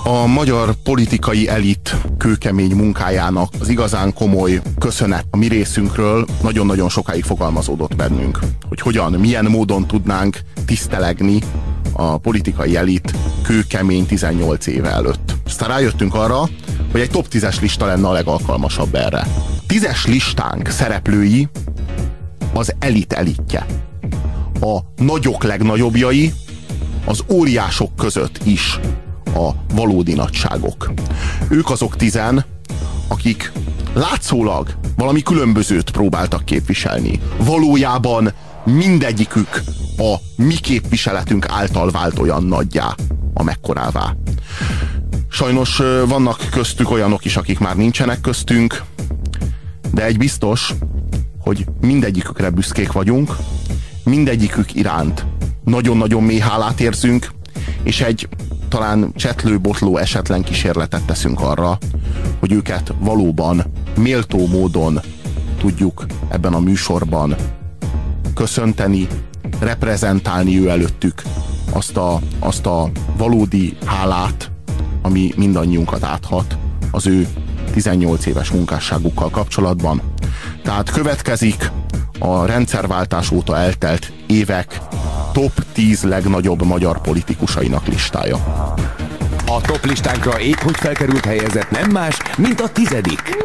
A magyar politikai elit kőkemény munkájának az igazán komoly köszönet a mi részünkről nagyon-nagyon sokáig fogalmazódott bennünk, hogy hogyan, milyen módon tudnánk tisztelegni a politikai elit kőkemény 18 éve előtt. Aztán rájöttünk arra, hogy egy top 10-es lista lenne a legalkalmasabb erre. 10-es listánk szereplői az elit elitje. A nagyok legnagyobbjai, az óriások között is a valódi nagyságok. Ők azok 10, akik látszólag valami különbözőt próbáltak képviselni. Valójában mindegyikük a mi képviseletünk által vált olyan nagyjá, amekkorává. Sajnos vannak köztük olyanok is, akik már nincsenek köztünk, de egy biztos, hogy mindegyikükre büszkék vagyunk, mindegyikük iránt nagyon-nagyon mély hálát érzünk, és egy talán csetlő-botló esetlen kísérletet teszünk arra, hogy őket valóban méltó módon tudjuk ebben a műsorban köszönteni, reprezentálni ő előttük azt a valódi hálát, ami mindannyiunkat áthat az ő 18 éves munkásságukkal kapcsolatban. Tehát következik a rendszerváltás óta eltelt évek top 10 legnagyobb magyar politikusainak listája. A top listánkra épp hogy felkerült helyezett nem más, mint a 10.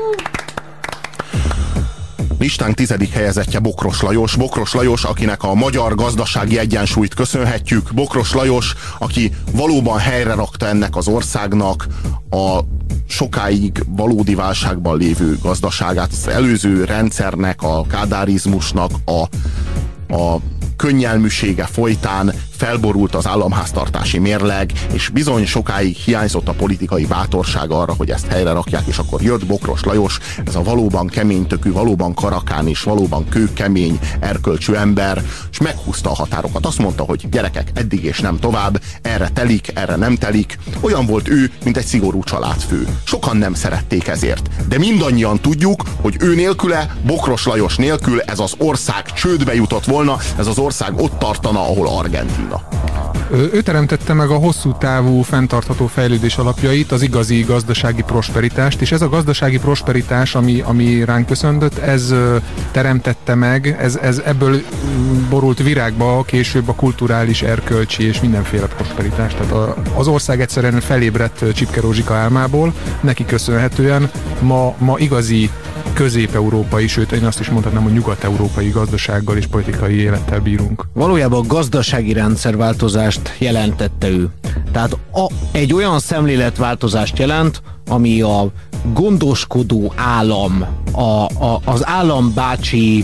Listánk 10. helyezettje Bokros Lajos. Bokros Lajos, akinek a magyar gazdasági egyensúlyt köszönhetjük. Bokros Lajos, aki valóban helyre rakta ennek az országnak a sokáig valódi válságban lévő gazdaságát, az előző rendszernek, a kádárizmusnak a könnyelműsége folytán felborult az államháztartási mérleg, és bizony sokáig hiányzott a politikai bátorság arra, hogy ezt helyre rakják, és akkor jött Bokros Lajos, ez a valóban keménytökű, valóban karakán és valóban kőkemény erkölcsű ember, és meghúzta a határokat. Azt mondta, hogy gyerekek, eddig és nem tovább, erre telik, erre nem telik. Olyan volt ő, mint egy szigorú családfő. Sokan nem szerették ezért, de mindannyian tudjuk, hogy ő nélküle, Bokros Lajos nélkül ez az ország csődbe jutott volna, ez az ország ott tartana, ahol Argentína. Ő teremtette meg a hosszú távú fenntartható fejlődés alapjait, az igazi gazdasági prosperitást, és ez a gazdasági prosperitás, ami ránk köszöntött, ez teremtette meg, ez ebből borult virágba később a kulturális, erkölcsi és mindenféle prosperitás. Tehát az ország egyszerűen felébredt Csipke Rózsika álmából, neki köszönhetően ma igazi közép-európai, sőt én azt is mondhatnám, hogy nyugat-európai gazdasággal és politikai élettel bírunk. Valójában a gazdasági rendszerváltozást jelentette ő. Tehát egy olyan szemléletváltozást jelent, ami a gondoskodó állam, az állambácsi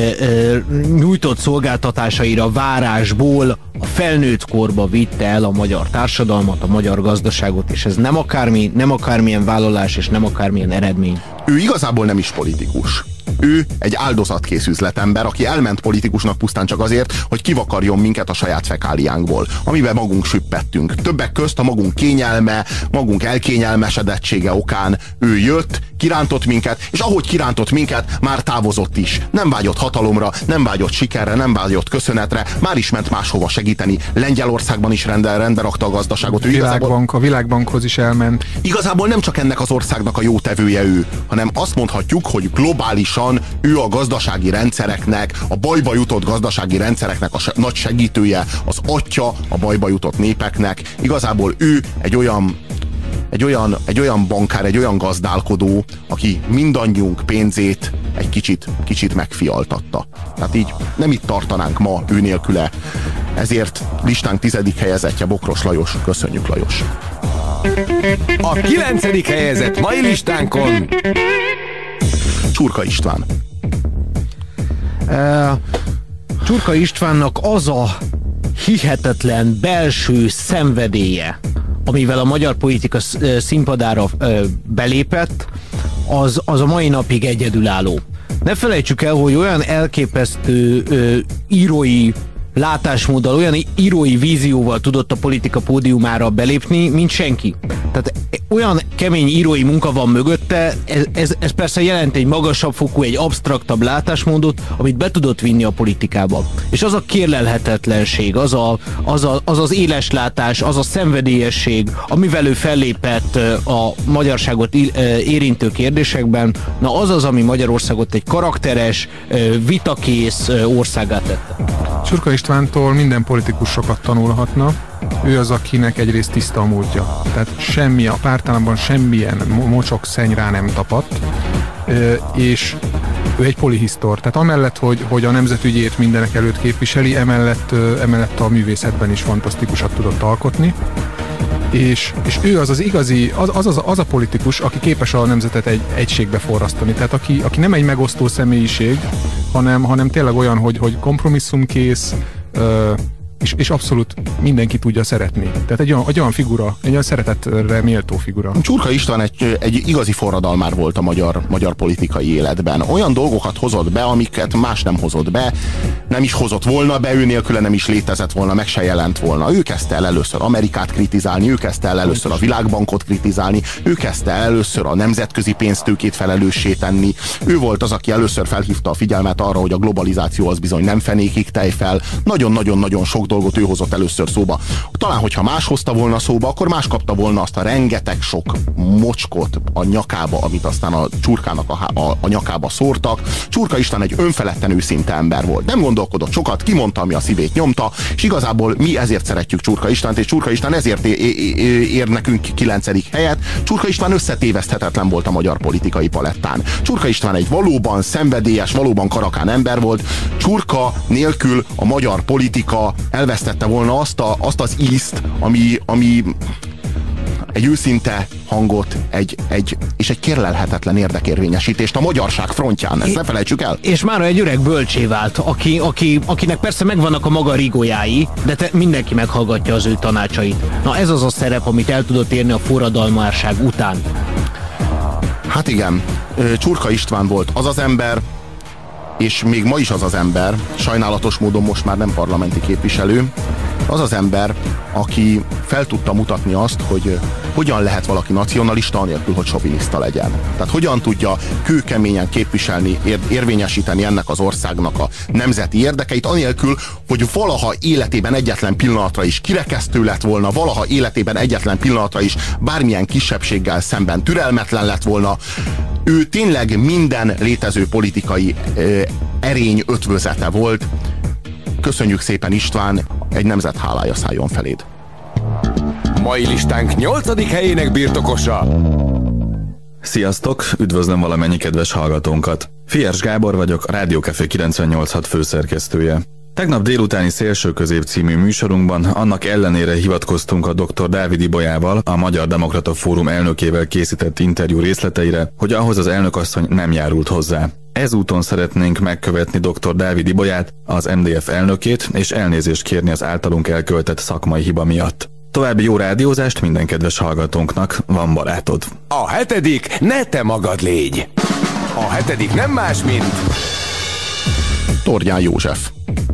nyújtott szolgáltatásaira várásból a felnőtt korba vitte el a magyar társadalmat, a magyar gazdaságot, és ez nem akármilyen vállalás, és nem akármilyen eredmény. Ő igazából nem is politikus. Ő egy áldozatkész üzletember, aki elment politikusnak pusztán csak azért, hogy kivakarjon minket a saját fekáliánkból, amiben magunk süppettünk. Többek közt a magunk kényelme, magunk elkényelmesedettsége okán ő jött, kirántott minket, és ahogy kirántott minket, már távozott is. Nem vágyott hatalomra, nem vágyott sikerre, nem vágyott köszönetre, már is ment máshova segíteni. Lengyelországban is rendbe rakta a gazdaságot. A Világbankhoz is elment. Igazából nem csak ennek az országnak a jótevője ő, hanem azt mondhatjuk, hogy globálisan ő a gazdasági rendszereknek, a bajba jutott gazdasági rendszereknek a nagy segítője, az atya a bajba jutott népeknek. Igazából ő egy olyan bankár, egy olyan gazdálkodó, aki mindannyiunk pénzét egy kicsit megfialtatta. Tehát így nem itt tartanánk ma ő nélküle. Ezért listánk 10. helyezettje Bokros Lajos. Köszönjük, Lajos! A 9. helyezett mai listánkon Csurka István. Csurka Istvánnak az a hihetetlen belső szenvedélye, amivel a magyar politika színpadára belépett, az a mai napig egyedülálló. Ne felejtsük el, hogy olyan elképesztő írói látásmóddal, olyan írói vízióval tudott a politika pódiumára belépni, mint senki. Tehát olyan kemény írói munka van mögötte, ez persze jelent egy magasabb fokú, egy absztraktabb látásmódot, amit be tudott vinni a politikába. És az a kérlelhetetlenség, az éleslátás, az a szenvedélyesség, amivel ő fellépett a magyarságot érintő kérdésekben, na az, ami Magyarországot egy karakteres, vitakész országát tette. Csurka Istvántól minden politikus sokat tanulhatna. Ő az, akinek egyrészt tiszta a múltja. Tehát semmi, a pártállamban semmilyen mocsok szenny rá nem tapadt, és ő egy polihisztor. Tehát amellett, hogy a nemzetügyét mindenek előtt képviseli, emellett a művészetben is fantasztikusat tudott alkotni. És ő az igazi, az a politikus, aki képes a nemzetet egy egységbe forrasztani. Tehát aki nem egy megosztó személyiség, hanem tényleg olyan, hogy kompromisszumkész, és abszolút mindenki tudja szeretni. Tehát egy olyan figura, egy olyan szeretetre méltó figura. Csurka István egy igazi forradalmár volt a magyar politikai életben. Olyan dolgokat hozott be, amiket más nem hozott be, nem is hozott volna be, ő nélküle nem is létezett volna, meg se jelent volna. Ő kezdte el először Amerikát kritizálni, ő kezdte el először a Világbankot kritizálni, ő kezdte el először a nemzetközi pénztőkét felelőssé tenni. Ő volt az, aki először felhívta a figyelmet arra, hogy a globalizáció az bizony nem fenékig tejfel. Nagyon-nagyon-nagyon sok dolgot ő hozott először szóba. Talán, hogyha más hozta volna szóba, akkor más kapta volna azt a rengeteg sok mocskot a nyakába, amit aztán a Csurkának a nyakába szórtak. Csurka István egy önfeledten őszinte ember volt. Nem gondolkodott sokat, kimondta, ami a szívét nyomta, és igazából mi ezért szeretjük Csurka Istvánt, és Csurka István ezért ér nekünk 9. helyet. Csurka István összetéveszthetetlen volt a magyar politikai palettán. Csurka István egy valóban szenvedélyes, valóban karakán ember volt. Csurka nélkül a magyar politika elvesztette volna azt az ízt, ami egy őszinte hangot, és egy kérlelhetetlen érdekérvényesítést a magyarság frontján. Ezt ne felejtsük el. És mára egy öreg bölcsé vált, akinek persze megvannak a maga rigójái, de mindenki meghallgatja az ő tanácsait. Na ez az a szerep, amit el tudott érni a forradalmárság után. Hát igen, Csurka István volt az az ember, és még ma is az az ember, sajnálatos módon most már nem parlamenti képviselő, az az ember, aki fel tudta mutatni azt, hogy hogyan lehet valaki nacionalista anélkül, hogy soviniszta legyen. Tehát hogyan tudja kőkeményen képviselni, érvényesíteni ennek az országnak a nemzeti érdekeit, anélkül, hogy valaha életében egyetlen pillanatra is kirekesztő lett volna, valaha életében egyetlen pillanatra is bármilyen kisebbséggel szemben türelmetlen lett volna. Ő tényleg minden létező politikai erény ötvözete volt. Köszönjük szépen, István, egy nemzet hálája szálljon feléd. Mai listánk 8. helyének birtokosa. Sziasztok, üdvözlöm valamennyi kedves hallgatónkat. Fiers Gábor vagyok, a Rádiókafé 98.6 főszerkesztője. Tegnap délutáni Szélső Közép című műsorunkban annak ellenére hivatkoztunk a dr. Dávid Ibolyával, a Magyar Demokrata Fórum elnökével készített interjú részleteire, hogy ahhoz az elnökasszony nem járult hozzá. Ezúton szeretnénk megkövetni dr. Dávid Ibolyát, az MDF elnökét, és elnézést kérni az általunk elkövetett szakmai hiba miatt. További jó rádiózást minden kedves hallgatónknak, van barátod. A 7. ne te magad légy. A 7. nem más, mint... Tordján József.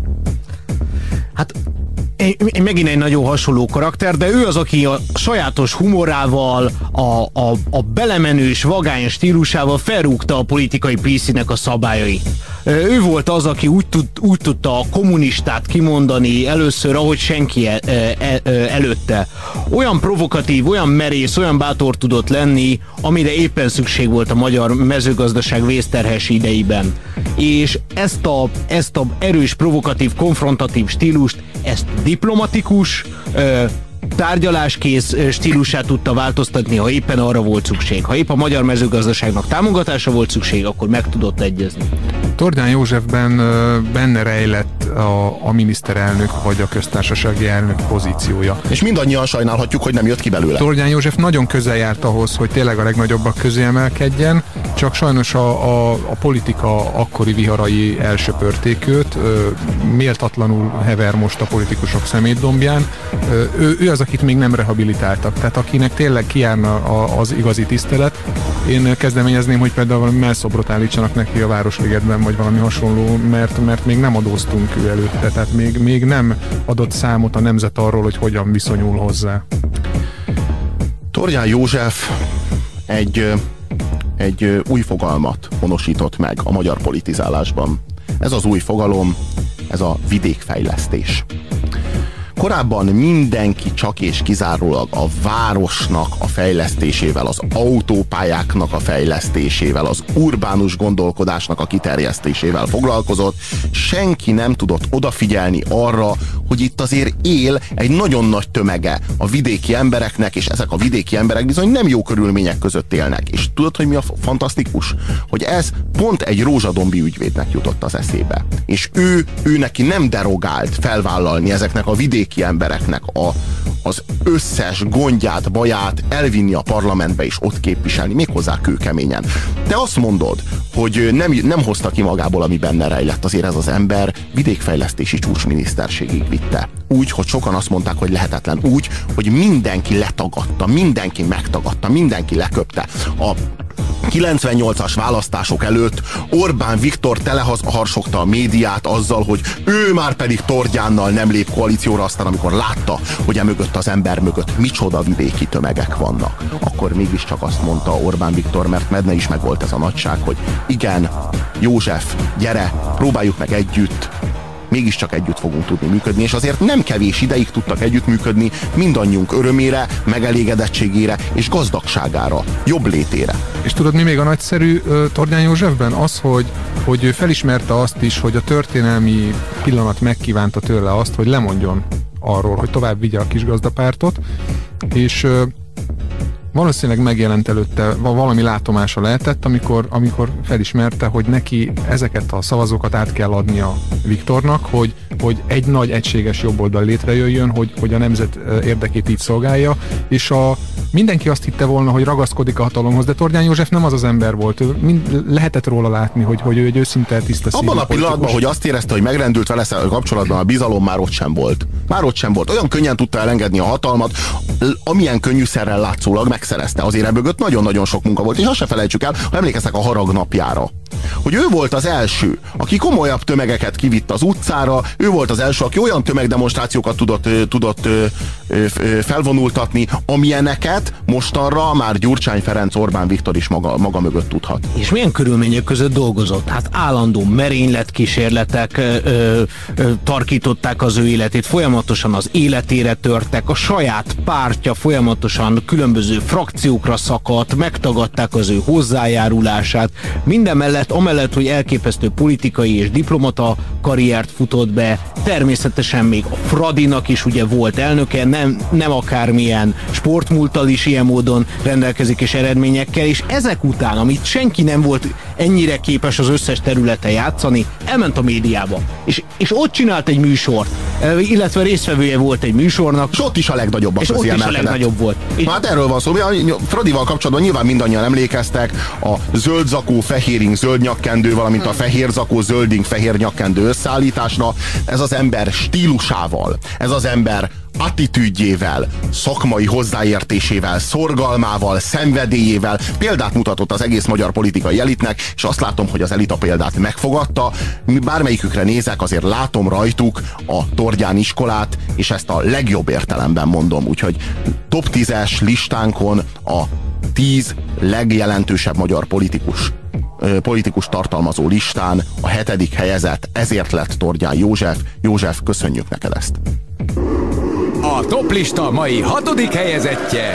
Hát megint egy nagyon hasonló karakter, de ő az, aki a sajátos humorával, a belemenős, vagány stílusával felrúgta a politikai PC-nek a szabályait. Ő volt az, aki úgy tudta a kommunistát kimondani először, ahogy senki előtte. Olyan provokatív, olyan merész, olyan bátor tudott lenni, amire éppen szükség volt a magyar mezőgazdaság vészterhes idejében. És ezt a erős, provokatív, konfrontatív stílust, ezt diplomatikus, tárgyaláskész stílusát tudta változtatni, ha éppen arra volt szükség. Ha épp a magyar mezőgazdaságnak támogatása volt szükség, akkor meg tudott egyezni. Tordján Józsefben benne rejlett a miniszterelnök vagy a köztársasági elnök pozíciója. És mindannyian sajnálhatjuk, hogy nem jött ki belőle. Tordján József nagyon közel járt ahhoz, hogy tényleg a legnagyobbak közé emelkedjen, csak sajnos a politika akkori viharai elsöpörték őt, méltatlanul hever most a politikusok szemétdombján. Ő az, akit még nem rehabilitáltak, tehát akinek tényleg kijárna az igazi tisztelet. Én kezdeményezném, hogy például valami mellszobrot állítsanak neki a Városligetben, vagy valami hasonló, mert még nem adóztunk ő előtte, tehát még nem adott számot a nemzet arról, hogy hogyan viszonyul hozzá. Tordján József egy új fogalmat honosított meg a magyar politizálásban. Ez az új fogalom, ez a vidékfejlesztés. Korábban mindenki csak és kizárólag a városnak a fejlesztésével, az autópályáknak a fejlesztésével, az urbánus gondolkodásnak a kiterjesztésével foglalkozott. Senki nem tudott odafigyelni arra, hogy itt azért él egy nagyon nagy tömege a vidéki embereknek, és ezek a vidéki emberek bizony nem jó körülmények között élnek. És tudod, hogy mi a fantasztikus? Hogy ez pont egy rózsadombi ügyvédnek jutott az eszébe. És ő neki nem derogált felvállalni ezeknek a vidéki embereknek az összes gondját, baját elvinni a parlamentbe és ott képviselni, méghozzá kőkeményen. Te azt mondod, hogy nem hozta ki magából, ami benne rejlett. Azért ez az ember vidékfejlesztési csúcsminiszterségig vitte. Úgy, hogy sokan azt mondták, hogy lehetetlen. Úgy, hogy mindenki letagadta, mindenki megtagadta, mindenki leköpte. A 98-as választások előtt Orbán Viktor teleharsogta a médiát azzal, hogy ő már pedig Tordjánnal nem lép koalícióra, aztán amikor látta, hogy emögött az ember mögött micsoda vidéki tömegek vannak, akkor mégiscsak azt mondta Orbán Viktor, mert benne is megvolt ez a nagyság, hogy igen, József, gyere, próbáljuk meg együtt, mégiscsak együtt fogunk tudni működni, és azért nem kevés ideig tudtak együttműködni mindannyiunk örömére, megelégedettségére és gazdagságára, jobb létére. És tudod, mi még a nagyszerű Tordján Józsefben? Az, hogy ő felismerte azt is, hogy a történelmi pillanat megkívánta tőle azt, hogy lemondjon arról, hogy tovább vigye a kisgazdapártot, és valószínűleg megjelent előtte, valami látomása lehetett, amikor felismerte, hogy neki ezeket a szavazókat át kell adnia Viktornak, hogy egy nagy egységes jobboldal létrejöjjön, hogy a nemzet érdekét így szolgálja, és mindenki azt hitte volna, hogy ragaszkodik a hatalomhoz, de Tordján József nem az az ember volt. Lehetett róla látni, hogy ő egy őszinte, tiszta szívű abban a pillanatban, hogy azt érezte, hogy megrendült vele kapcsolatban a bizalom, már ott sem volt. Már ott sem volt. Olyan könnyen tudta elengedni a hatalmat, amilyen könnyűszerrel látszólag megszerezte. Azért ebből nagyon-nagyon sok munka volt, és azt se felejtsük el, ha emlékeztek a Harag napjára, hogy ő volt az első, aki komolyabb tömegeket kivitt az utcára, ő volt az első, aki olyan tömegdemonstrációkat tudott felvonultatni, amilyeneket mostanra már Gyurcsány Ferenc, Orbán Viktor is maga mögött tudhat. És milyen körülmények között dolgozott? Hát állandó merényletkísérletek tarkították az ő életét, folyamatosan az életére törtek, a saját pártja folyamatosan különböző frakciókra szakadt, megtagadták az ő hozzájárulását, minden mellett, amellett, hogy elképesztő politikai és diplomata karriert futott be, természetesen még a Fradinak is ugye volt elnöke, nem akármilyen sportmúlttal is ilyen módon rendelkezik és eredményekkel, és ezek után, amit senki nem volt ennyire képes az összes területen játszani, elment a médiába. És ott csinált egy műsort, illetve résztvevője volt egy műsornak. És ott is a legnagyobbak közé emelkedett. És ott is a legnagyobb volt. Hát erről van szó. Fradival kapcsolatban nyilván mindannyian emlékeztek a zöld zakó, fehéring, zöld nyakkendő, valamint a fehér zakó, zölding, fehér nyakkendő összeállításra. Ez az ember stílusával, ez az ember attitűdjével, szakmai hozzáértésével, szorgalmával, szenvedélyével példát mutatott az egész magyar politikai elitnek, és azt látom, hogy az elit a példát megfogadta. Bármelyikükre nézek, azért látom rajtuk a Tordján iskolát, és ezt a legjobb értelemben mondom. Úgyhogy top 10-es listánkon a 10 legjelentősebb magyar politikus tartalmazó listán a 7. helyezett, ezért lett Tordján József. József, köszönjük neked ezt! A toplista mai 6. helyezettje.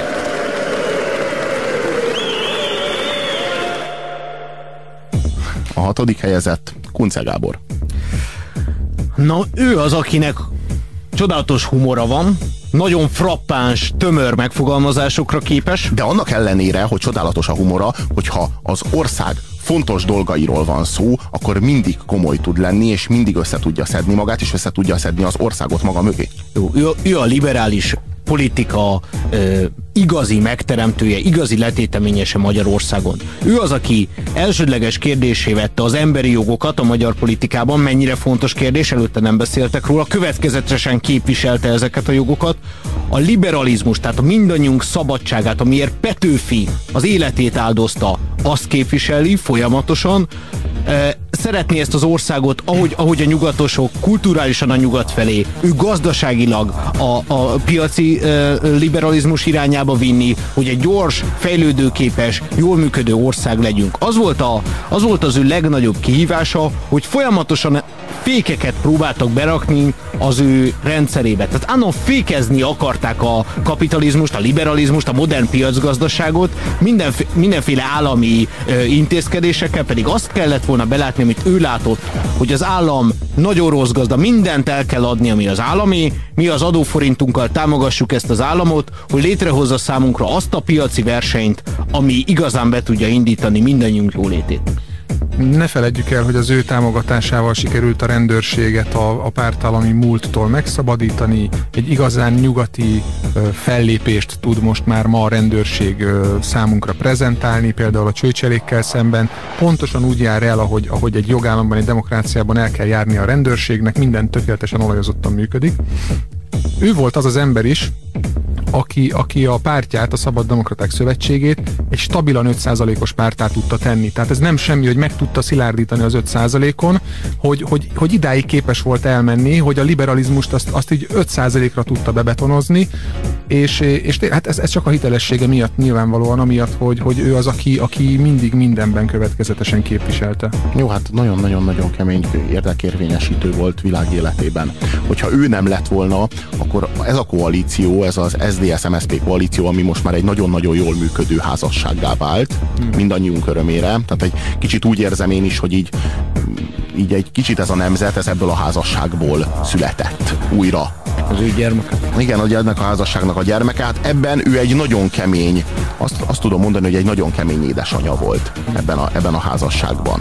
A 6. helyezett Kunce Gábor. Na, ő az, akinek csodálatos humora van, nagyon frappáns, tömör megfogalmazásokra képes. De annak ellenére, hogy csodálatos a humora, hogyha az ország fontos dolgairól van szó, akkor mindig komoly tud lenni, és mindig össze tudja szedni magát, és össze tudja szedni az országot maga mögé. Ő a liberális politika igazi megteremtője, igazi letéteményese Magyarországon. Ő az, aki elsődleges kérdésé vette az emberi jogokat a magyar politikában, mennyire fontos kérdés, előtte nem beszéltek róla, következetesen képviselte ezeket a jogokat. A liberalizmus, tehát a mindannyiunk szabadságát, amiért Petőfi az életét áldozta, azt képviseli folyamatosan. szeretné ezt az országot, ahogy a nyugatosok, kulturálisan a nyugat felé, ő gazdaságilag a piaci liberalizmus irányába vinni, hogy egy gyors, fejlődőképes, jól működő ország legyünk. Az volt az ő legnagyobb kihívása, hogy folyamatosan fékeket próbáltak berakni az ő rendszerébe. Tehát annak fékezni akarták a kapitalizmust, a liberalizmust, a modern piacgazdaságot, mindenféle állami intézkedésekkel, pedig azt kellett volna belátni, amit ő látott, hogy az állam nagyon rossz gazda, mindent el kell adni, ami az állami, mi az adóforintunkkal támogassuk ezt az államot, hogy létrehozza számunkra azt a piaci versenyt, ami igazán be tudja indítani mindannyiunk jólétét. Ne feledjük el, hogy az ő támogatásával sikerült a rendőrséget a pártállami múlttól megszabadítani. Egy igazán nyugati fellépést tud most már ma a rendőrség számunkra prezentálni, például a csőcselékkel szemben. Pontosan úgy jár el, ahogy egy jogállamban, egy demokráciában el kell járni a rendőrségnek, minden tökéletesen olajozottan működik. Ő volt az az ember is, aki a pártját, a Szabad Demokraták Szövetségét egy stabilan 5%-os párttá tudta tenni. Tehát ez nem semmi, hogy meg tudta szilárdítani az 5%-on, hogy idáig képes volt elmenni, hogy a liberalizmust azt így 5%-ra tudta bebetonozni, és hát ez csak a hitelessége miatt nyilvánvalóan, amiatt, hogy ő az, aki mindig mindenben következetesen képviselte. Jó, hát nagyon-nagyon-nagyon kemény érdekérvényesítő volt világ életében. Hogyha ő nem lett volna, akkor ez a koalíció, ez az SZDSZ-MSZP koalíció, ami most már egy nagyon-nagyon jól működő házassággá vált, mindannyiunk örömére. Tehát egy kicsit úgy érzem én is, hogy így egy kicsit ez a nemzet, ez ebből a házasságból született újra. Az ő gyermeke. Igen, hogy ennek a házasságnak a gyermeke, hát ebben ő egy nagyon kemény, azt tudom mondani, hogy egy nagyon kemény édesanyja volt ebben a házasságban.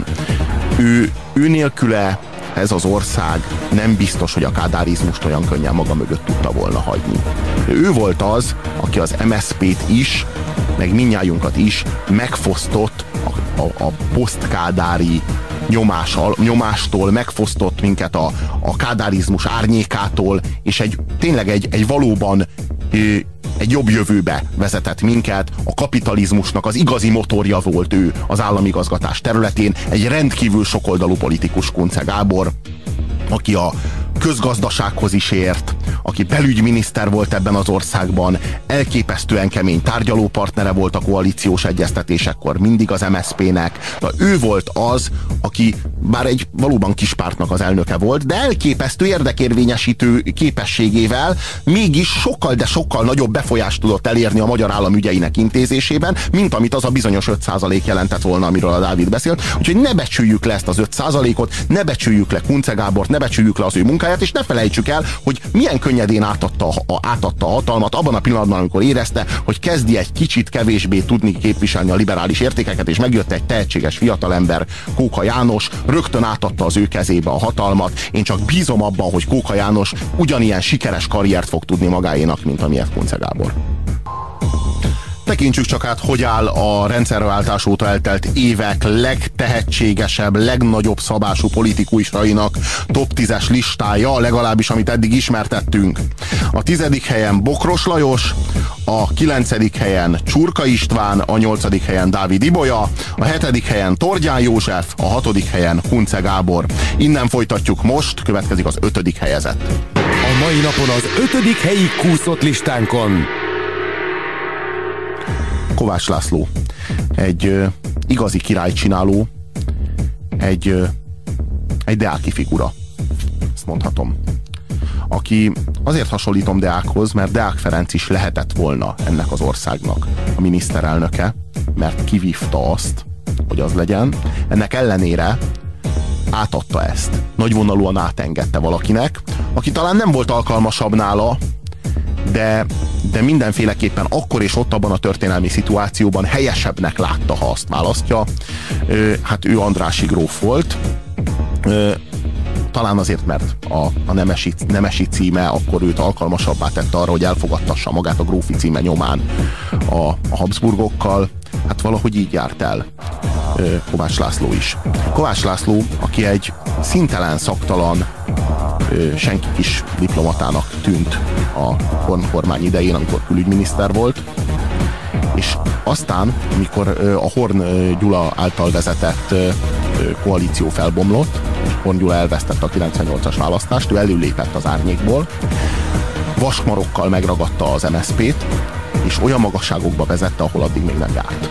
Ő nélküle ez az ország nem biztos, hogy a kádárizmust olyan könnyen maga mögött tudta volna hagyni. Ő volt az, aki az MSZP-t is, meg mindnyájunkat is megfosztott a posztkádári nyomástól, megfosztott minket a kádárizmus árnyékától, és tényleg egy valóban egy jobb jövőbe vezetett minket. A kapitalizmusnak az igazi motorja volt ő az államigazgatás területén, egy rendkívül sokoldalú politikus, Kunce Gábor, aki a közgazdasághoz is ért, aki belügyminiszter volt ebben az országban, elképesztően kemény tárgyalópartnere volt a koalíciós egyeztetésekkor mindig az MSZP-nek. Ő volt az, aki bár egy valóban kis pártnak az elnöke volt, de elképesztő érdekérvényesítő képességével mégis sokkal, de sokkal nagyobb befolyást tudott elérni a magyar állam ügyeinek intézésében, mint amit az a bizonyos 5% jelentett volna, amiről a Dávid beszélt. Úgyhogy ne becsüljük le ezt az 5%-ot, ne becsüljük le Kunce Gábort, ne becsüljük le az ő munkáját, és ne felejtsük el, hogy milyen könnyedén átadta a hatalmat abban a pillanatban, amikor érezte, hogy kezdi egy kicsit kevésbé tudni képviselni a liberális értékeket, és megjött egy tehetséges fiatalember, Kóka János, rögtön átadta az ő kezébe a hatalmat. Én csak bízom abban, hogy Kóka János ugyanilyen sikeres karriert fog tudni magáénak, mint amilyet Kunce Gábor. Tekintsük csak át, hogy áll a rendszerváltás óta eltelt évek legtehetségesebb, legnagyobb szabású politikusainak top 10-es listája, legalábbis amit eddig ismertettünk. A 10. helyen Bokros Lajos, a 9. helyen Csurka István, a 8. helyen Dávid Ibolya, a 7. helyen Tordján József, a 6. helyen Kunce Gábor. Innen folytatjuk most, következik az 5. helyezett. A mai napon az 5. helyi kúszott listánkon Kovács László, egy igazi királycsináló, egy deáki figura, ezt mondhatom. Aki azért hasonlítom Deákhoz, mert Deák Ferenc is lehetett volna ennek az országnak a miniszterelnöke, mert kivívta azt, hogy az legyen. Ennek ellenére átadta ezt. Nagyvonalúan átengedte valakinek, aki talán nem volt alkalmasabb nála, de mindenféleképpen akkor és ott abban a történelmi szituációban helyesebbnek látta, ha azt választja. Hát ő Andrássy gróf volt. Talán azért, mert a nemesi címe akkor őt alkalmasabbá tette arra, hogy elfogadtassa magát a grófi címe nyomán a Habsburgokkal. Hát valahogy így járt el Kovács László is. Kovács László, aki egy színtelen, szaktalan, senki kis diplomatának tűnt a Horn kormány idején, amikor külügyminiszter volt, és Aztán, amikor a Horn Gyula által vezetett koalíció felbomlott, Horn Gyula elvesztette a 98-as választást, ő előlépett az árnyékból, vasmarokkal megragadta az MSZP-t, és olyan magasságokba vezette, ahol addig még nem járt.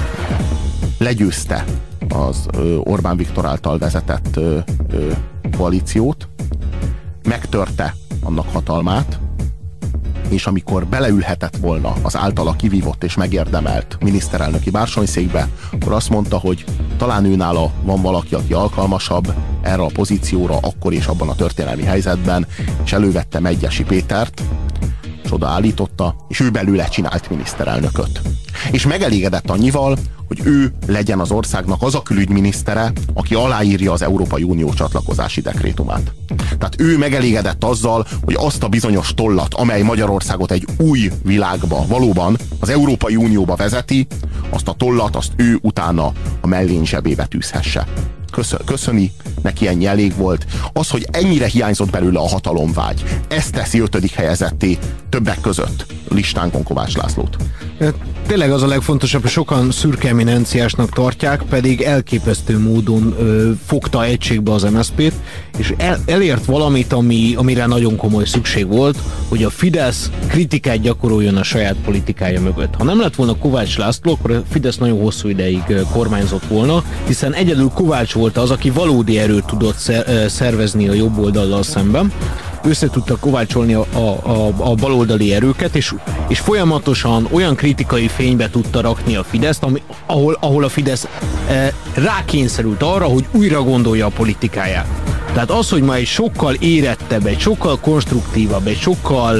Legyőzte az Orbán Viktor által vezetett koalíciót, megtörte annak hatalmát, és amikor beleülhetett volna az általa kivívott és megérdemelt miniszterelnöki bársonyszékbe, akkor azt mondta, hogy talán őnála van valaki, aki alkalmasabb erre a pozícióra akkor és abban a történelmi helyzetben, és elővette Medgyessy Pétert, és odaállította, és ő belőle csinált miniszterelnököt. És megelégedett annyival, hogy ő legyen az országnak az a külügyminisztere, aki aláírja az Európai Unió csatlakozási dekrétumát. Tehát ő megelégedett azzal, hogy azt a bizonyos tollat, amely Magyarországot egy új világba, valóban az Európai Unióba vezeti, azt a tollat, azt ő utána a mellén zsebébe tűzhesse. Köszöni, neki ennyi elég volt. Az, hogy ennyire hiányzott belőle a hatalomvágy, ez teszi 5. helyezetté többek között listánkon Kovács Lászlót. Tényleg az a legfontosabb, hogy sokan szürke eminenciásnak tartják, pedig elképesztő módon fogta egységbe az MSZP-t, és elért valamit, amire nagyon komoly szükség volt, hogy a Fidesz kritikát gyakoroljon a saját politikája mögött. Ha nem lett volna Kovács László, akkor a Fidesz nagyon hosszú ideig kormányzott volna, hiszen egyedül Kovács volt az, aki valódi erőt tudott szervezni a jobb oldallal szemben. Össze tudta kovácsolni a baloldali erőket, és folyamatosan olyan kritikai fénybe tudta rakni a Fideszt, ahol a Fidesz rákényszerült arra, hogy újra gondolja a politikáját. Tehát az, hogy ma egy sokkal érettebb, egy sokkal konstruktívabb, egy sokkal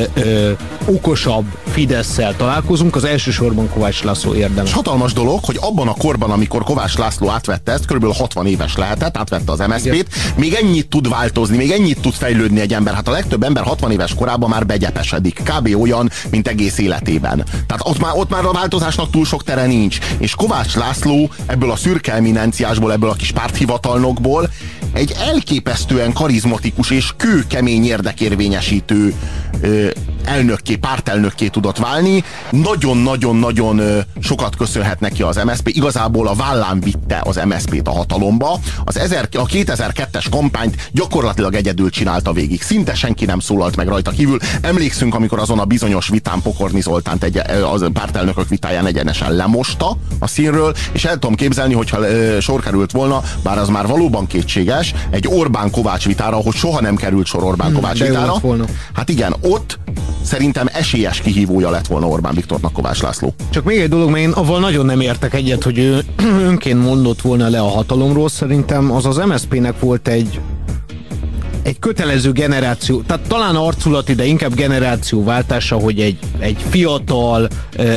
okosabb Fidesszel találkozunk, az elsősorban Kovács László érdeme. És hatalmas dolog, hogy abban a korban, amikor Kovács László átvette ezt, körülbelül 60 éves lehetett, átvette az MSZP-t, még ennyit tud változni, még ennyit tud fejlődni egy ember. Hát a legtöbb ember 60 éves korában már begyepesedik. Kb. Olyan, mint egész életében. Tehát ott már a változásnak túl sok tere nincs. És Kovács László ebből a szürke eminenciásból, ebből a kis párthivatalnokból egy elképesztően karizmatikus és kőkemény érdekérvényesítő elnökké, pártelnökké tudott válni. Nagyon-nagyon-nagyon sokat köszönhet neki az MSZP. Igazából a vállán vitte az MSZP-t a hatalomba. A 2002-es kampányt gyakorlatilag egyedül csinálta végig. Szinte senki nem szólalt meg rajta kívül. Emlékszünk, amikor azon a bizonyos vitán Pokorni Zoltánt az pártelnökök vitáján egyenesen lemosta a színről, és el tudom képzelni, hogyha sor került volna, bár az már valóban kétséges, egy Orbán-Kovács vitára, hogy soha nem került sor Orbán-Kovács vitára. Hát igen, ott szerintem esélyes kihívója lett volna Orbán Viktornak Kovács László. Csak még egy dolog, mert én avval nagyon nem értek egyet, hogy ő önként mondott volna le a hatalomról. Szerintem az MSZP-nek volt egy kötelező generáció, tehát talán arculati, de inkább generációváltása, hogy egy fiatal,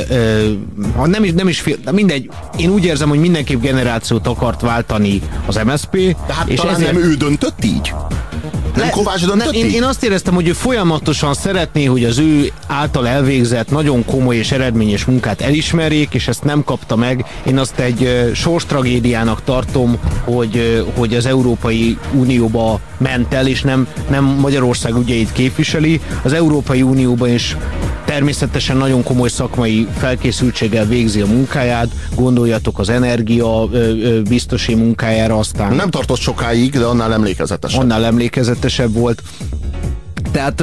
nem is fiatal, mindegy, én úgy érzem, hogy mindenképp generációt akart váltani az MSZP. De hát és talán nem ő döntött így? Nem Kovács döntött így? Én azt éreztem, hogy ő folyamatosan szeretné, hogy az ő által elvégzett nagyon komoly és eredményes munkát elismerjék, és ezt nem kapta meg. Én azt egy sorstragédiának tartom, hogy az Európai Unióba ment el, és nem Magyarország ügyeit képviseli. Az Európai Unióban is természetesen nagyon komoly szakmai felkészültséggel végzi a munkáját, gondoljatok az energia biztosi munkájára, aztán... Nem tartott sokáig, de annál emlékezetesebb. Annál emlékezetesebb volt. Tehát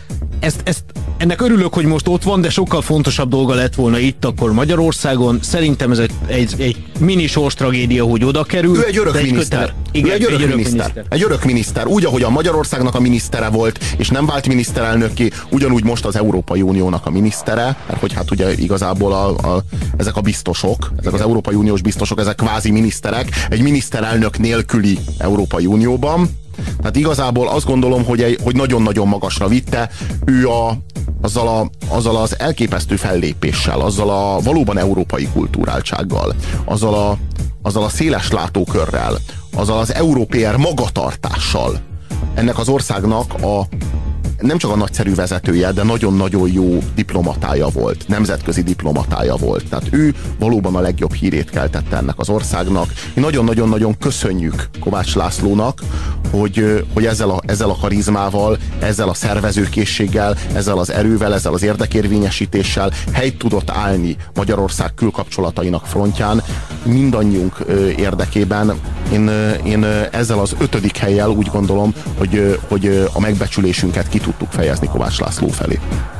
ennek örülök, hogy most ott van, de sokkal fontosabb dolga lett volna itt akkor Magyarországon. Szerintem ez egy mini sors tragédia, hogy oda kerül. Ő egy örök miniszter. Egy örök miniszter. Úgy, ahogy a Magyarországnak a minisztere volt, és nem vált miniszterelnökké, ugyanúgy most az Európai Uniónak a minisztere, mert hogy hát ugye igazából ezek a biztosok, ezek az Európai Uniós biztosok, ezek kvázi miniszterek, egy miniszterelnök nélküli Európai Unióban. Tehát igazából azt gondolom, hogy nagyon-nagyon magasra vitte. Ő azzal az elképesztő fellépéssel, azzal a valóban európai kultúráltsággal, azzal a széles látókörrel, azzal az európér magatartással ennek az országnak nem csak a nagyszerű vezetője, de nagyon-nagyon jó diplomatája volt, nemzetközi diplomatája volt. Tehát ő valóban a legjobb hírét keltette ennek az országnak. Mi nagyon-nagyon-nagyon köszönjük Kovács Lászlónak, hogy ezzel a karizmával, ezzel a szervezőkészséggel, ezzel az erővel, ezzel az érdekérvényesítéssel helyt tudott állni Magyarország külkapcsolatainak frontján mindannyiunk érdekében. Én ezzel az 5. hellyel úgy gondolom, hogy a megbecsülésünket ki tudtuk fejezni Kovács László felé.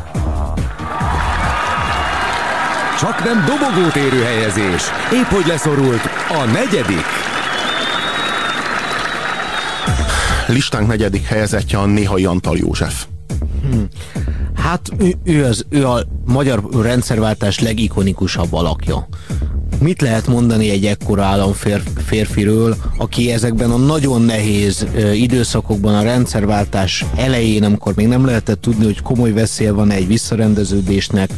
Csak nem dobogót érő helyezés. Épp hogy leszorult a 4. Listánk 4. helyezettje a Néhai Antal József. Hát ő a magyar rendszerváltás legikonikusabb alakja. Mit lehet mondani egy ekkora államférfiről, aki ezekben a nagyon nehéz időszakokban, a rendszerváltás elején, amikor még nem lehetett tudni, hogy komoly veszélye van egy visszarendeződésnek,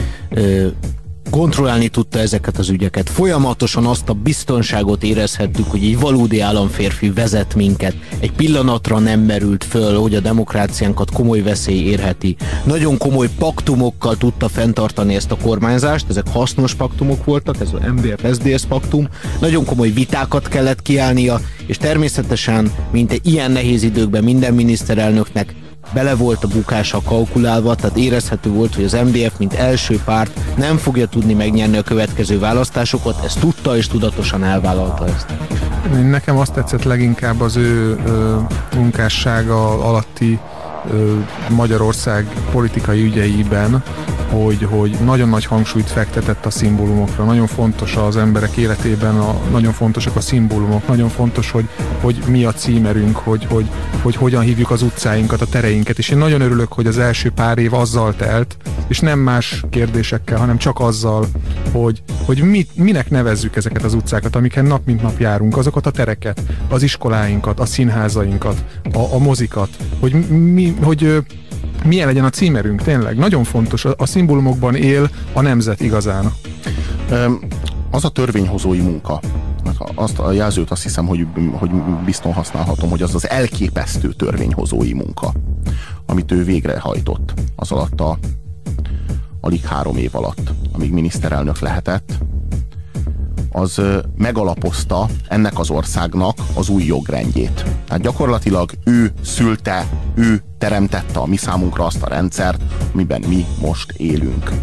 kontrollálni tudta ezeket az ügyeket. Folyamatosan azt a biztonságot érezhettük, hogy egy valódi államférfi vezet minket. Egy pillanatra nem merült föl, hogy a demokráciánkat komoly veszély érheti. Nagyon komoly paktumokkal tudta fenntartani ezt a kormányzást, ezek hasznos paktumok voltak, ez a MDF-SZDSZ paktum. Nagyon komoly vitákat kellett kiállnia, és természetesen, mint egy ilyen nehéz időkben minden miniszterelnöknek bele volt a bukása kalkulálva, tehát érezhető volt, hogy az MDF, mint első párt nem fogja tudni megnyerni a következő választásokat, ezt tudta és tudatosan elvállalta ezt. Nekem azt tetszett leginkább az ő munkássága alatti Magyarország politikai ügyeiben, hogy nagyon nagy hangsúlyt fektetett a szimbólumokra. Nagyon fontos az emberek életében, nagyon fontosak a szimbólumok, nagyon fontos, hogy mi a címerünk, hogy hogyan hívjuk az utcáinkat, a tereinket, és én nagyon örülök, hogy az első pár év azzal telt, és nem más kérdésekkel, hanem csak azzal, hogy minek nevezzük ezeket az utcákat, amiken nap mint nap járunk, azokat a tereket, az iskoláinkat, a színházainkat, a mozikat, hogy milyen legyen a címerünk, tényleg. Nagyon fontos, a szimbólumokban él a nemzet igazán. Az a törvényhozói munka, azt a jelzőt azt hiszem, hogy bizton használhatom, hogy az az elképesztő törvényhozói munka, amit ő végrehajtott az alatt alig 3 év alatt, amíg miniszterelnök lehetett, az megalapozta ennek az országnak az új jogrendjét. Tehát gyakorlatilag ő szülte, ő teremtette a mi számunkra azt a rendszert, amiben mi most élünk.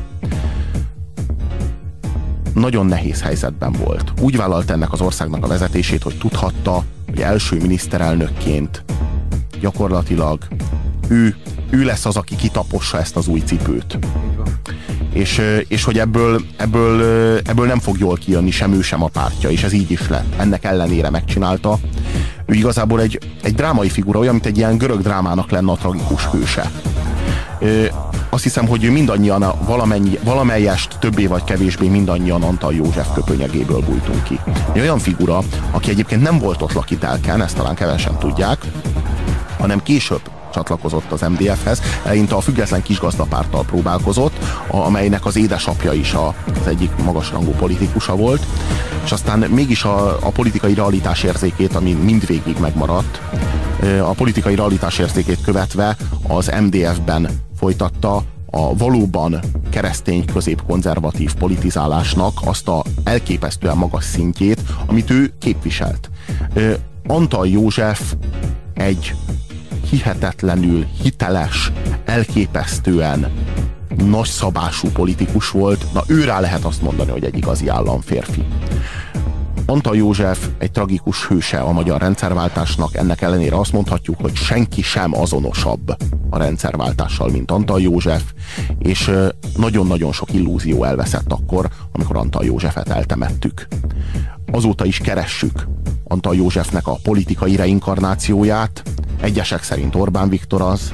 Nagyon nehéz helyzetben volt. Úgy vállalt ennek az országnak a vezetését, hogy tudhatta, hogy első miniszterelnökként gyakorlatilag ő lesz az, aki kitapossa ezt az új cipőt. És hogy ebből nem fog jól kijönni sem ő, sem a pártja, és ez így is lett. Ennek ellenére megcsinálta. Ő igazából egy drámai figura, olyan, mint egy ilyen görög drámának lenne a tragikus hőse. Azt hiszem, hogy mindannyian valamelyest többé vagy kevésbé mindannyian Antal József köpönyegéből bújtunk ki. Egy olyan figura, aki egyébként nem volt ott lakitelken, ezt talán kevesen tudják, hanem később csatlakozott az MDF-hez, eleinte a Független Kisgazdapárttal próbálkozott, amelynek az édesapja is az egyik magasrangú politikusa volt, és aztán mégis a politikai realitásérzékét, ami mindvégig megmaradt, a politikai realitásérzékét követve az MDF-ben folytatta a valóban keresztény középkonzervatív politizálásnak azt a elképesztően magas szintjét, amit ő képviselt. Antal József egy hihetetlenül hiteles, elképesztően nagyszabású politikus volt. Na, őrá lehet azt mondani, hogy egy igazi államférfi. Antal József egy tragikus hőse a magyar rendszerváltásnak, ennek ellenére azt mondhatjuk, hogy senki sem azonosabb a rendszerváltással, mint Antal József, és nagyon-nagyon sok illúzió elveszett akkor, amikor Antal Józsefet eltemettük. Azóta is keressük Antal Józsefnek a politikai reinkarnációját, egyesek szerint Orbán Viktor az.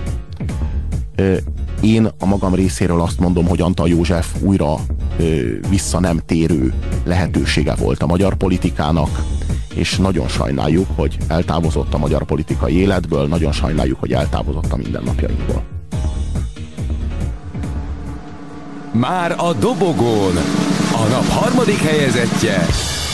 Én a magam részéről azt mondom, hogy Antal József újra vissza nem térő lehetősége volt a magyar politikának, és nagyon sajnáljuk, hogy eltávozott a magyar politikai életből, nagyon sajnáljuk, hogy eltávozott a mindennapjainkból. Már a dobogón a nap 3. helyezettje.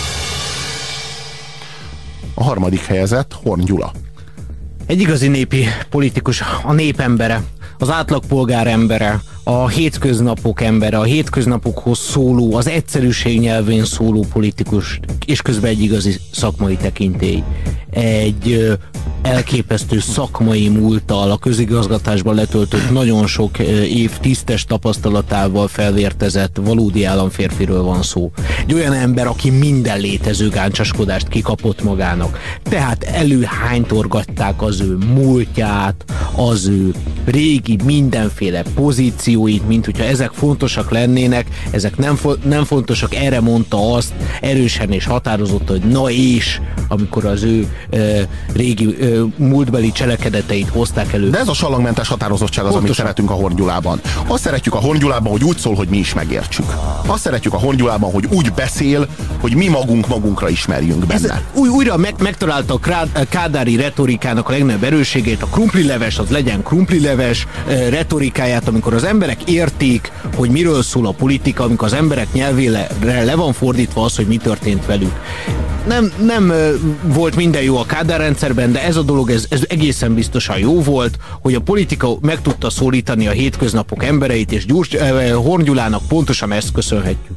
A 3. helyezett Horn Gyula. Egy igazi népi politikus, a népembere. az átlagpolgár embere, a hétköznapok embere, a hétköznapokhoz szóló, az egyszerűség nyelvén szóló politikus, és közben egy igazi szakmai tekintély. Egy elképesztő szakmai múlttal, a közigazgatásban letöltött nagyon sok év tisztes tapasztalatával felvértezett valódi államférfiről van szó. Egy olyan ember, aki minden létező gáncsaskodást kikapott magának. Tehát előhánytorgatták az ő múltját, az ő régi mindenféle pozícióit, mint hogyha ezek fontosak lennének, ezek nem fontosak, erre mondta azt erősen és határozottan, hogy na és, amikor az ő régi múltbeli cselekedeteit hozták elő. De ez a salangmentes határozottság az, amit szeretünk a Horn Gyulában. Azt szeretjük a Horn Gyulában, hogy úgy szól, hogy mi is megértsük. Azt szeretjük a Horn Gyulában, hogy úgy beszél, hogy mi magunkra ismerjünk benne. Ez újra megtalálta a kádári retorikának a legnagyobb erősségét, a krumplileves, az legyen krumplileves retorikáját, amikor az emberek értik, hogy miről szól a politika, amikor az emberek nyelvére le van fordítva az, hogy mi történt velük. Nem volt minden jó a Kádár rendszerben, de ez a dolog, ez egészen biztosan jó volt, hogy a politika meg tudta szólítani a hétköznapok embereit, és Horn Gyulának pontosan ezt köszönhetjük.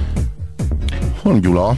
Horn Gyula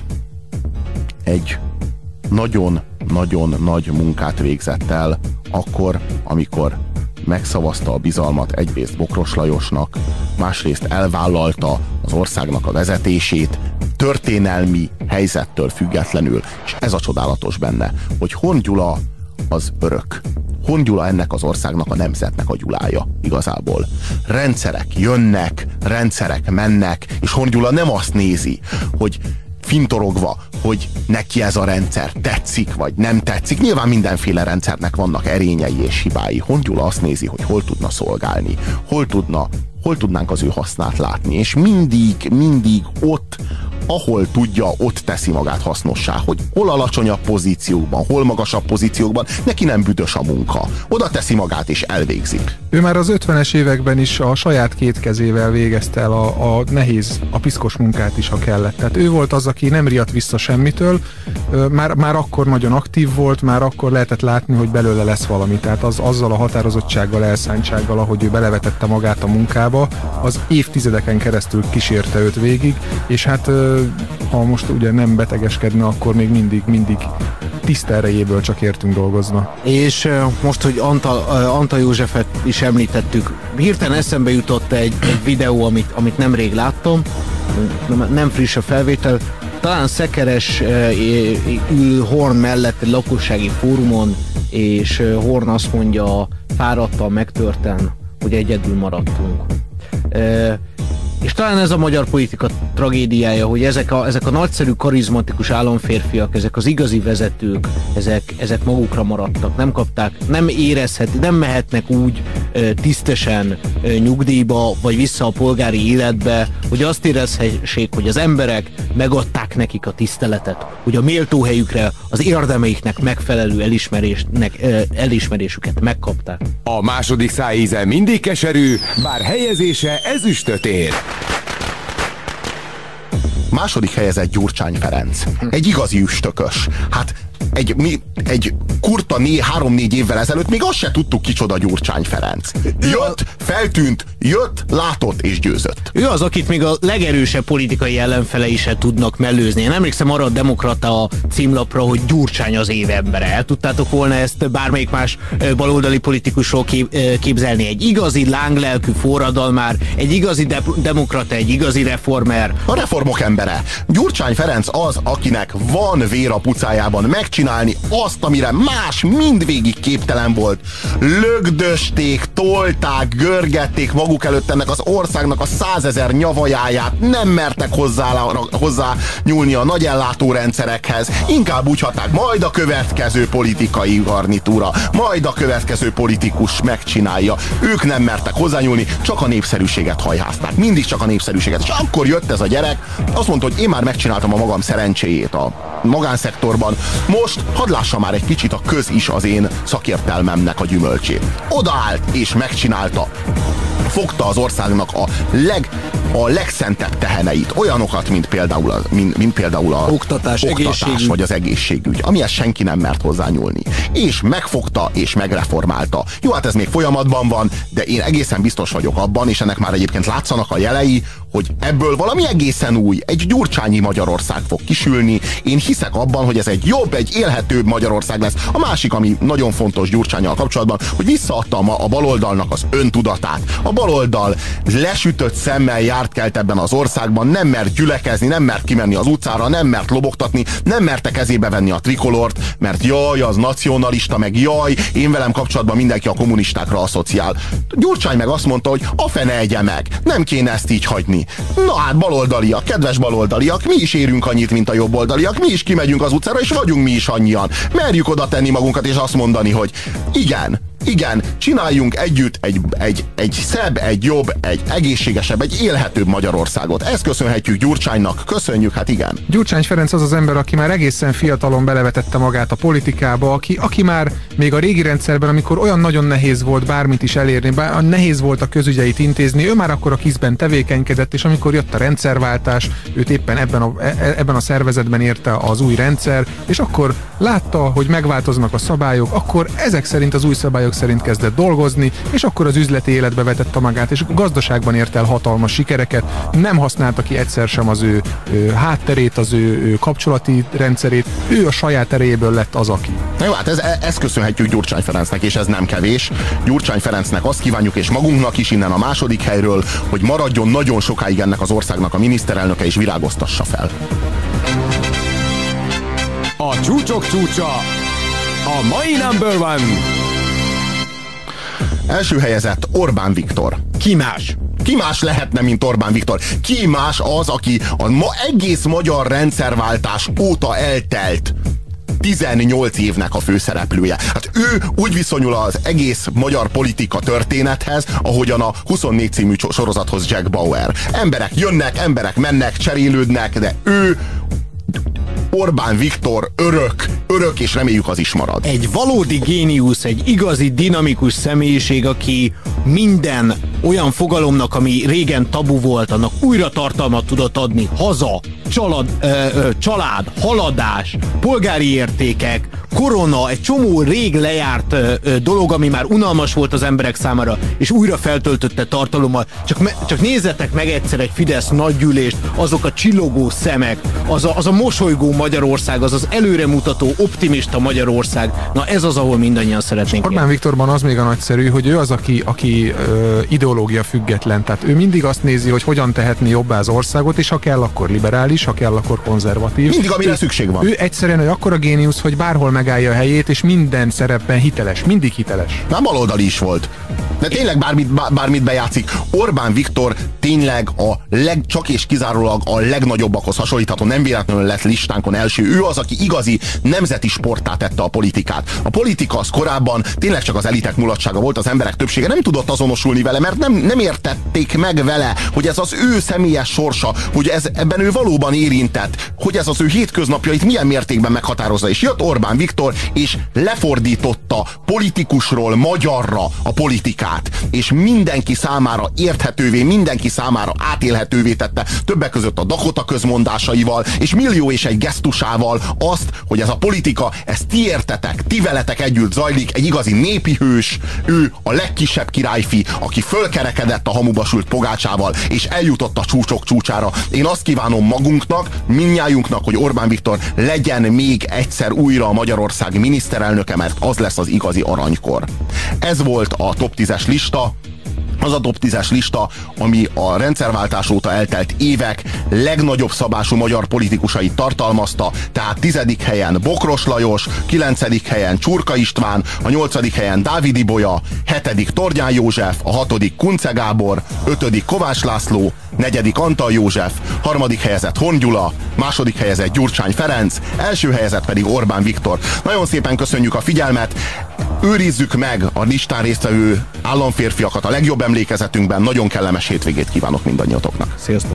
egy nagyon-nagyon nagy munkát végzett el akkor, amikor megszavazta a bizalmat egyrészt Bokros Lajosnak, másrészt elvállalta az országnak a vezetését, történelmi helyzettől függetlenül. És ez a csodálatos benne, hogy Horn Gyula az örök. Horn Gyula ennek az országnak, a nemzetnek a Gyulája igazából. Rendszerek jönnek, rendszerek mennek, és Horn Gyula nem azt nézi, hogy fintorogva, hogy neki ez a rendszer tetszik, vagy nem tetszik. Nyilván mindenféle rendszernek vannak erényei és hibái. Horn Gyula azt nézi, hogy hol tudna szolgálni, hol tudnánk az ő hasznát látni, és mindig ott, ahol tudja, ott teszi magát hasznossá, hogy hol alacsonyabb pozíciókban, hol magasabb pozíciókban, neki nem büdös a munka. Oda teszi magát és elvégzik. Ő már az 50-es években is a saját két kezével végezte el a nehéz, a piszkos munkát is, ha kellett. Tehát ő volt az, aki nem riadt vissza semmitől, már akkor nagyon aktív volt, már akkor lehetett látni, hogy belőle lesz valami. Tehát azzal a határozottsággal, elszántsággal, ahogy ő belevetette magát a munkába, az évtizedeken keresztül kísérte őt végig, és hát ha most ugye nem betegeskedne, akkor még mindig tiszta erejéből csak értünk dolgozna. És most, hogy Antal Józsefet is említettük, hirtelen eszembe jutott egy videó, amit nemrég láttam, nem friss a felvétel, talán Szekeres ül Horn mellett egy lakossági fórumon, és Horn azt mondja fáradtan, megtörten, hogy egyedül maradtunk. És talán ez a magyar politika tragédiája, hogy ezek a nagyszerű, karizmatikus államférfiak, ezek az igazi vezetők, ezek magukra maradtak, nem kapták, nem mehetnek úgy tisztesen nyugdíjba, vagy vissza a polgári életbe, hogy azt érezhessék, hogy az emberek megadták nekik a tiszteletet, hogy a méltó helyükre, az érdemeiknek megfelelő elismerésüket megkapták. A második szájíze mindig keserű, bár helyezése ezüstöt ér. Második helyezett Gyurcsány Ferenc. Egy igazi üstökös. Hát egy kurta 3-4 évvel ezelőtt még azt se tudtuk, kicsoda Gyurcsány Ferenc. Jött, feltűnt, látott és győzött. Ő az, akit még a legerősebb politikai ellenfelei se tudnak mellőzni. Én emlékszem arra a Demokrata címlapra, hogy Gyurcsány az év embere. El tudtátok volna ezt bármelyik más baloldali politikusról képzelni? Egy igazi lánglelkű forradalmár, egy igazi demokrata, egy igazi reformer. A reformok embere. Gyurcsány Ferenc az, akinek van vér a pucájában megcsinálni azt, amire más mindvégig képtelen volt. Lögdösték, tolták, görgették maguk előtt ennek az országnak a 100 000 nyavajáját, nem mertek hozzá nyúlni a nagy ellátórendszerekhez, inkább úgy hatták, majd a következő politikai garnitúra, majd a következő politikus megcsinálja. Ők nem mertek hozzányúlni, csak a népszerűséget hajházták, mindig csak a népszerűséget. És akkor jött ez a gyerek, azt mondta, hogy én már megcsináltam a magam szerencséjét a magánszektorban, most hadd lássa már egy kicsit a köz is az én szakértelmemnek a gyümölcsét. Odaállt és megcsinálta. fogta az országnak a legszentebb teheneit, olyanokat, mint például a oktatás vagy az egészségügy, amihez senki nem mert hozzányúlni. És megfogta, és megreformálta. Jó, hát ez még folyamatban van, de én egészen biztos vagyok abban, és ennek már egyébként látszanak a jelei, hogy ebből valami egészen új, egy gyurcsányi Magyarország fog kisülni. Én hiszek abban, hogy ez egy jobb, egy élhetőbb Magyarország lesz. A másik, ami nagyon fontos Gyurcsánnyal kapcsolatban, hogy visszaadta a baloldalnak az öntudatát. A baloldal lesütött szemmel járt kelt ebben az országban, nem mert gyülekezni, nem mert kimenni az utcára, nem mert lobogtatni, nem merte kezébe venni a trikolort, mert jaj, az nacionalista, meg jaj, én velem kapcsolatban mindenki a kommunistákra asszociál. Gyurcsány meg azt mondta, hogy a fene egye meg, nem kéne ezt így hagyni. Na hát baloldaliak, kedves baloldaliak, mi is érünk annyit, mint a jobboldaliak, mi is kimegyünk az utcára, és vagyunk mi is annyian. Merjük oda tenni magunkat, és azt mondani, hogy igen, csináljunk együtt egy szebb, egy jobb, egy egészségesebb, egy élhetőbb Magyarországot. Ezt köszönhetjük Gyurcsánynak, köszönjük, hát igen. Gyurcsány Ferenc az az ember, aki már egészen fiatalon belevetette magát a politikába, aki már még a régi rendszerben, amikor olyan nagyon nehéz volt bármit is elérni, nehéz volt a közügyeit intézni, ő már akkor a KISZ-ben tevékenykedett, és amikor jött a rendszerváltás, őt éppen ebben a szervezetben érte az új rendszer, és akkor látta, hogy megváltoznak a szabályok, akkor ezek szerint az új szabályok szerint kezdett dolgozni, és akkor az üzleti életbe vetette magát, és gazdaságban ért el hatalmas sikereket, nem használta ki egyszer sem az ő hátterét, az ő kapcsolati rendszerét, ő a saját erejéből lett az, aki. Na jó, hát ezt köszönhetjük Gyurcsány Ferencnek, és ez nem kevés. Gyurcsány Ferencnek azt kívánjuk, és magunknak is innen a második helyről, hogy maradjon nagyon sokáig ennek az országnak a miniszterelnöke, és virágoztassa fel. A csúcsok csúcsa, a mai number one. Első helyezett Orbán Viktor. Ki más? Ki más lehetne, mint Orbán Viktor? Ki más az, aki egész magyar rendszerváltás óta eltelt 18 évnek a főszereplője. Hát ő úgy viszonyul az egész magyar politika történethez, ahogyan a 24 című sorozathoz Jack Bauer. Emberek jönnek, emberek mennek, cserélődnek, de ő Orbán Viktor örök, és reméljük az is marad. Egy valódi géniusz, egy igazi dinamikus személyiség, aki minden olyan fogalomnak, ami régen tabu volt, annak újra tartalmat tudott adni. Haza, család, haladás, polgári értékek, korona, egy csomó rég lejárt dolog, ami már unalmas volt az emberek számára, és újra feltöltötte tartalommal. Csak nézzetek meg egyszer egy Fidesz nagygyűlést, azok a csillogó szemek, az a mosolygó Magyarország, az előremutató, optimista Magyarország. Na ez az, ahol mindannyian szeretnénk. Orbán Viktorban az még a nagyszerű, hogy ő az, aki ideológia független. Tehát ő mindig azt nézi, hogy hogyan tehetni jobbá az országot, és ha kell, akkor liberális, ha kell, akkor konzervatív. Mindig, amire szükség van. Ő egyszerűen egy akkora géniusz, hogy bárhol megállja a helyét, és minden szerepben hiteles, mindig hiteles. Nem baloldali is volt. De tényleg bármit bejátszik. Orbán Viktor tényleg csak és kizárólag a legnagyobbakhoz hasonlítható, nem véletlenül lett listánkon első. Ő az, aki igazi nemzeti sporttá tette a politikát. A politika az korábban tényleg csak az elitek mulatsága volt, az emberek többsége nem tudott azonosulni vele, mert nem értették meg vele, hogy ez az ő személyes sorsa, hogy ebben ő valóban érintett, hogy ez az ő hétköznapjait milyen mértékben meghatározza. És jött Orbán Viktor, és lefordította politikusról magyarra a politikát, és mindenki számára érthetővé, mindenki számára átélhetővé tette, többek között a Dakota közmondásaival, és millió és egy gesztusával azt, hogy ez a politika, ez ti értetek, ti veletek együtt zajlik, egy igazi népi hős, ő a legkisebb királyfi, aki fölkerekedett a hamuba sült pogácsával, és eljutott a csúcsok csúcsára. Én azt kívánom magunknak, mindnyájunknak, hogy Orbán Viktor legyen még egyszer újra a Magyarország miniszterelnöke, mert az lesz az igazi aranykor. Ez volt a top 10-es lista. Az a top 10-es lista, ami a rendszerváltás óta eltelt évek legnagyobb szabású magyar politikusait tartalmazta, tehát 10. helyen Bokros Lajos, 9. helyen Csurka István, a 8. helyen Dávid Ibolya, 7. Tornyán József, a 6. Kunce Gábor, 5. Kovács László, 4. Antal József, 3. helyezett Horn Gyula, 2. helyezett Gyurcsány Ferenc, első helyezett pedig Orbán Viktor. Nagyon szépen köszönjük a figyelmet, őrizzük meg a listán résztvevő államférfiakat a legjobb emlékezetünkben, nagyon kellemes hétvégét kívánok mindannyiatoknak. Sziasztok!